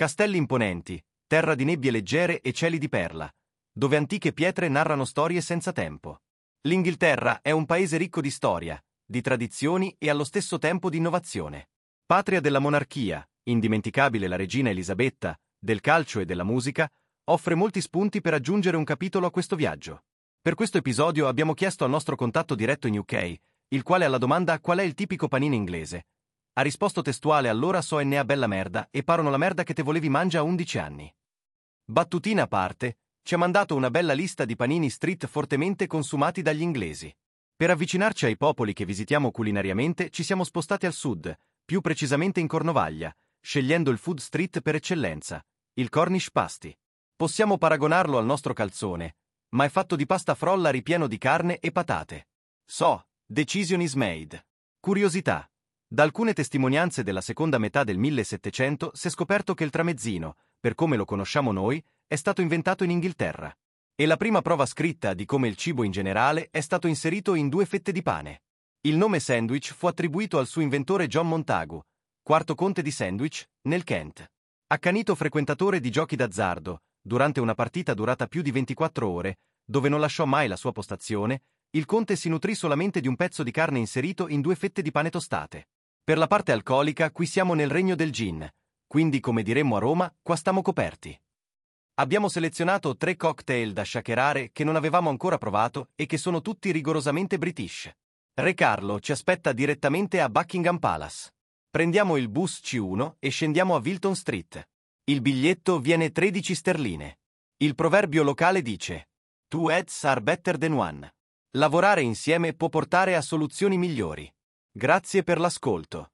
Castelli imponenti, terra di nebbie leggere e cieli di perla, dove antiche pietre narrano storie senza tempo. L'Inghilterra è un paese ricco di storia, di tradizioni e allo stesso tempo di innovazione. Patria della monarchia, indimenticabile la regina Elisabetta, del calcio e della musica, offre molti spunti per aggiungere un capitolo a questo viaggio. Per questo episodio abbiamo chiesto al nostro contatto diretto in UK, il quale alla domanda "qual è il tipico panino inglese?" ha risposto testuale "allora so e ne a bella merda e parono la merda che te volevi mangia a 11 anni. Battutina a parte, ci ha mandato una bella lista di panini street fortemente consumati dagli inglesi. Per avvicinarci ai popoli che visitiamo culinariamente ci siamo spostati al sud, più precisamente in Cornovaglia, scegliendo il food street per eccellenza, il Cornish Pasty. Possiamo paragonarlo al nostro calzone, ma è fatto di pasta frolla ripieno di carne e patate. So, decision is made. Curiosità. Da alcune testimonianze della seconda metà del 1700 si è scoperto che il tramezzino, per come lo conosciamo noi, è stato inventato in Inghilterra. E la prima prova scritta di come il cibo in generale è stato inserito in 2 fette di pane. Il nome sandwich fu attribuito al suo inventore John Montagu, quarto conte di Sandwich, nel Kent. Accanito frequentatore di giochi d'azzardo, durante una partita durata più di 24 ore, dove non lasciò mai la sua postazione, il conte si nutrì solamente di un pezzo di carne inserito in 2 fette di pane tostate. Per la parte alcolica, qui siamo nel regno del gin, quindi come diremmo a Roma, qua stiamo coperti. Abbiamo selezionato 3 cocktail da shakerare che non avevamo ancora provato e che sono tutti rigorosamente British. Re Carlo ci aspetta direttamente a Buckingham Palace. Prendiamo il bus C1 e scendiamo a Wilton Street. Il biglietto viene 13 sterline. Il proverbio locale dice: "Two heads are better than one". Lavorare insieme può portare a soluzioni migliori. Grazie per l'ascolto.